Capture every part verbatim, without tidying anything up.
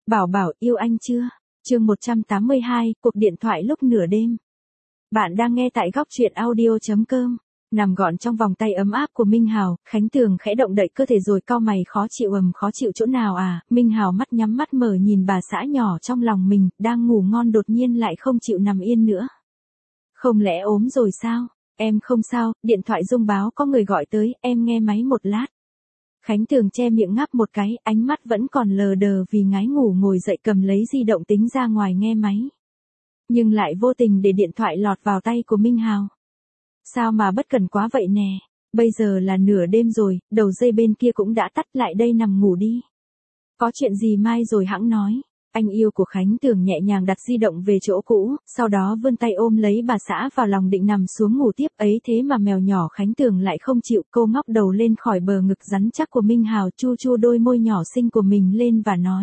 Bảo bảo yêu anh chưa? Chương một trăm tám mươi hai, cuộc điện thoại lúc nửa đêm. Bạn đang nghe tại góc truyện audio chấm com. Nằm gọn trong vòng tay ấm áp của Minh Hào, Khánh Tường khẽ động đậy cơ thể rồi cau mày khó chịu ầm khó chịu chỗ nào à, Minh Hào mắt nhắm mắt mở nhìn bà xã nhỏ trong lòng mình, đang ngủ ngon đột nhiên lại không chịu nằm yên nữa. Không lẽ ốm rồi sao? Em không sao, điện thoại rung báo có người gọi tới, em nghe máy một lát. Khánh Tường che miệng ngáp một cái, ánh mắt vẫn còn lờ đờ vì ngái ngủ ngồi dậy cầm lấy di động tính ra ngoài nghe máy. Nhưng lại vô tình để điện thoại lọt vào tay của Minh Hào. Sao mà bất cẩn quá vậy nè, bây giờ là nửa đêm rồi, đầu dây bên kia cũng đã tắt lại đây nằm ngủ đi. Có chuyện gì mai rồi hẵng nói. Anh yêu của Khánh Tường nhẹ nhàng đặt di động về chỗ cũ, sau đó vươn tay ôm lấy bà xã vào lòng định nằm xuống ngủ tiếp ấy thế mà mèo nhỏ Khánh Tường lại không chịu, cô ngóc đầu lên khỏi bờ ngực rắn chắc của Minh Hào chu chu đôi môi nhỏ xinh của mình lên và nói.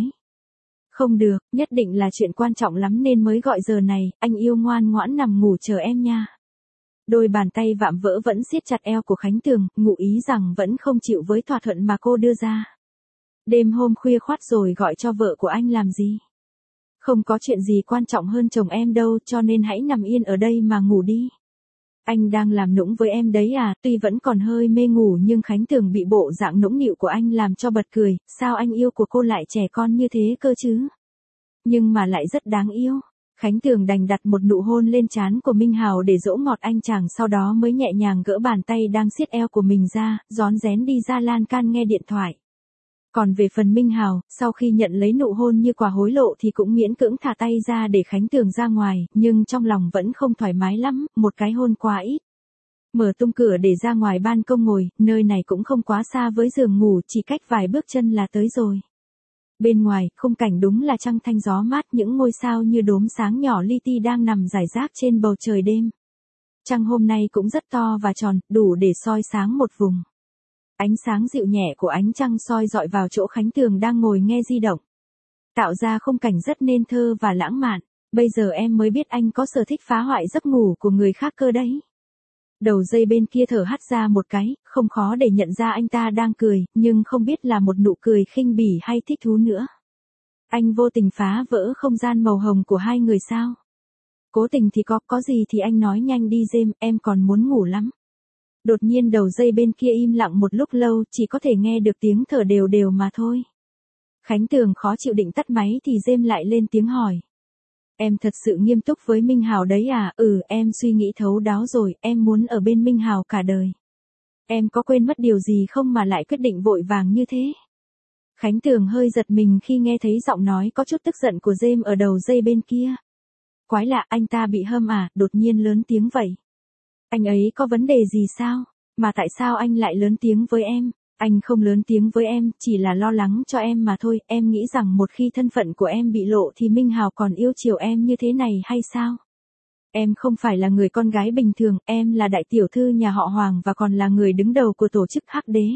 Không được, nhất định là chuyện quan trọng lắm nên mới gọi giờ này, anh yêu ngoan ngoãn nằm ngủ chờ em nha. Đôi bàn tay vạm vỡ vẫn siết chặt eo của Khánh Tường, ngụ ý rằng vẫn không chịu với thỏa thuận mà cô đưa ra. Đêm hôm khuya khoắt rồi gọi cho vợ của anh làm gì? Không có chuyện gì quan trọng hơn chồng em đâu cho nên hãy nằm yên ở đây mà ngủ đi. Anh đang làm nũng với em đấy à, tuy vẫn còn hơi mê ngủ nhưng Khánh Tường bị bộ dạng nũng nịu của anh làm cho bật cười, sao anh yêu của cô lại trẻ con như thế cơ chứ? Nhưng mà lại rất đáng yêu. Khánh Tường đành đặt một nụ hôn lên trán của Minh Hào để dỗ ngọt anh chàng sau đó mới nhẹ nhàng gỡ bàn tay đang siết eo của mình ra, rón rén đi ra lan can nghe điện thoại. Còn về phần Minh Hào, sau khi nhận lấy nụ hôn như quà hối lộ thì cũng miễn cưỡng thả tay ra để Khánh Tường ra ngoài, nhưng trong lòng vẫn không thoải mái lắm, một cái hôn quá ít. Mở tung cửa để ra ngoài ban công ngồi, nơi này cũng không quá xa với giường ngủ, chỉ cách vài bước chân là tới rồi. Bên ngoài, khung cảnh đúng là trăng thanh gió mát, những ngôi sao như đốm sáng nhỏ li ti đang nằm rải rác trên bầu trời đêm. Trăng hôm nay cũng rất to và tròn, đủ để soi sáng một vùng. Ánh sáng dịu nhẹ của ánh trăng soi dọi vào chỗ Khánh Tường đang ngồi nghe di động. Tạo ra khung cảnh rất nên thơ và lãng mạn. Bây giờ em mới biết anh có sở thích phá hoại giấc ngủ của người khác cơ đấy. Đầu dây bên kia thở hắt ra một cái, không khó để nhận ra anh ta đang cười, nhưng không biết là một nụ cười khinh bỉ hay thích thú nữa. Anh vô tình phá vỡ không gian màu hồng của hai người sao? Cố tình thì có, có gì thì anh nói nhanh đi James, em còn muốn ngủ lắm. Đột nhiên đầu dây bên kia im lặng một lúc lâu, chỉ có thể nghe được tiếng thở đều đều mà thôi. Khánh Tường khó chịu định tắt máy thì James lại lên tiếng hỏi. Em thật sự nghiêm túc với Minh Hào đấy à? Ừ, em suy nghĩ thấu đáo rồi, em muốn ở bên Minh Hào cả đời. Em có quên mất điều gì không mà lại quyết định vội vàng như thế? Khánh Tường hơi giật mình khi nghe thấy giọng nói có chút tức giận của James ở đầu dây bên kia. Quái lạ, anh ta bị hâm à, đột nhiên lớn tiếng vậy. Anh ấy có vấn đề gì sao? Mà tại sao anh lại lớn tiếng với em? Anh không lớn tiếng với em, chỉ là lo lắng cho em mà thôi, em nghĩ rằng một khi thân phận của em bị lộ thì Minh Hào còn yêu chiều em như thế này hay sao? Em không phải là người con gái bình thường, em là đại tiểu thư nhà họ Hoàng và còn là người đứng đầu của tổ chức Hắc Đế.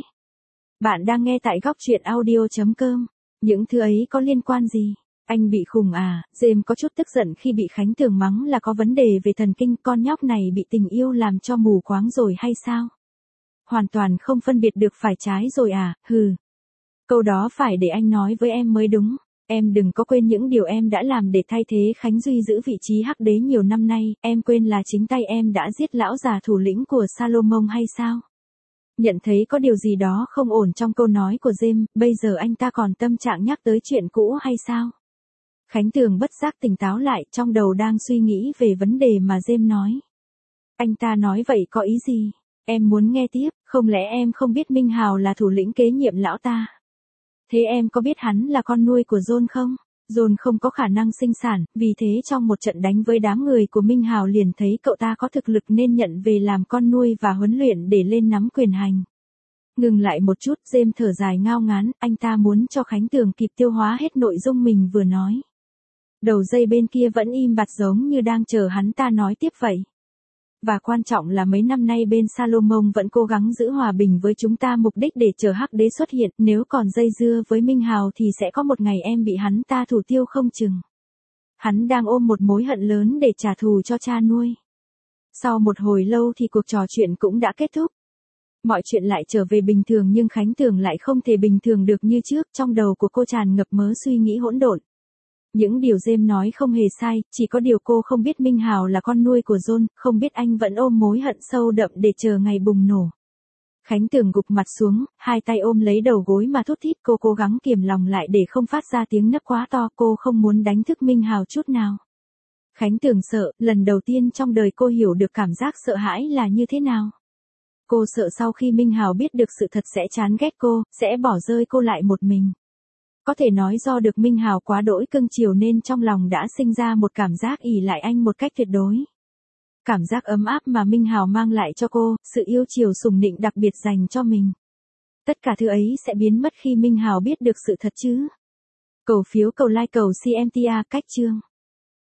Bạn đang nghe tại góc truyện audio chấm com. Những thứ ấy có liên quan gì? Anh bị khùng à? James có chút tức giận khi bị Khánh Tường mắng là có vấn đề về thần kinh, con nhóc này bị tình yêu làm cho mù quáng rồi hay sao? Hoàn toàn không phân biệt được phải trái rồi à, hừ. Câu đó phải để anh nói với em mới đúng. Em đừng có quên những điều em đã làm để thay thế Khánh Duy giữ vị trí Hắc Đế nhiều năm nay, em quên là chính tay em đã giết lão già thủ lĩnh của Salomon hay sao? Nhận thấy có điều gì đó không ổn trong câu nói của James, bây giờ anh ta còn tâm trạng nhắc tới chuyện cũ hay sao? Khánh Tường bất giác tỉnh táo lại, trong đầu đang suy nghĩ về vấn đề mà James nói. Anh ta nói vậy có ý gì? Em muốn nghe tiếp, không lẽ em không biết Minh Hào là thủ lĩnh kế nhiệm lão ta? Thế em có biết hắn là con nuôi của John không? John không có khả năng sinh sản, vì thế trong một trận đánh với đám người của Minh Hào liền thấy cậu ta có thực lực nên nhận về làm con nuôi và huấn luyện để lên nắm quyền hành. Ngừng lại một chút, James thở dài ngao ngán, anh ta muốn cho Khánh Tường kịp tiêu hóa hết nội dung mình vừa nói. Đầu dây bên kia vẫn im bặt giống như đang chờ hắn ta nói tiếp vậy. Và quan trọng là mấy năm nay bên Salomon vẫn cố gắng giữ hòa bình với chúng ta, mục đích để chờ Hắc Đế xuất hiện, nếu còn dây dưa với Minh Hào thì sẽ có một ngày em bị hắn ta thủ tiêu không chừng. Hắn đang ôm một mối hận lớn để trả thù cho cha nuôi. Sau một hồi lâu thì cuộc trò chuyện cũng đã kết thúc. Mọi chuyện lại trở về bình thường nhưng Khánh Tường lại không thể bình thường được như trước, trong đầu của cô tràn ngập mớ suy nghĩ hỗn độn. Những điều James nói không hề sai, chỉ có điều cô không biết Minh Hào là con nuôi của John, không biết anh vẫn ôm mối hận sâu đậm để chờ ngày bùng nổ. Khánh Tường gục mặt xuống, hai tay ôm lấy đầu gối mà thút thít, cô cố gắng kiềm lòng lại để không phát ra tiếng nấc quá to, cô không muốn đánh thức Minh Hào chút nào. Khánh Tường sợ, lần đầu tiên trong đời cô hiểu được cảm giác sợ hãi là như thế nào. Cô sợ sau khi Minh Hào biết được sự thật sẽ chán ghét cô, sẽ bỏ rơi cô lại một mình. Có thể nói do được Minh Hào quá đỗi cưng chiều nên trong lòng đã sinh ra một cảm giác ỷ lại anh một cách tuyệt đối. Cảm giác ấm áp mà Minh Hào mang lại cho cô, sự yêu chiều sủng nịnh đặc biệt dành cho mình. Tất cả thứ ấy sẽ biến mất khi Minh Hào biết được sự thật chứ. Cầu phiếu cầu like cầu xê em tê a cách chương.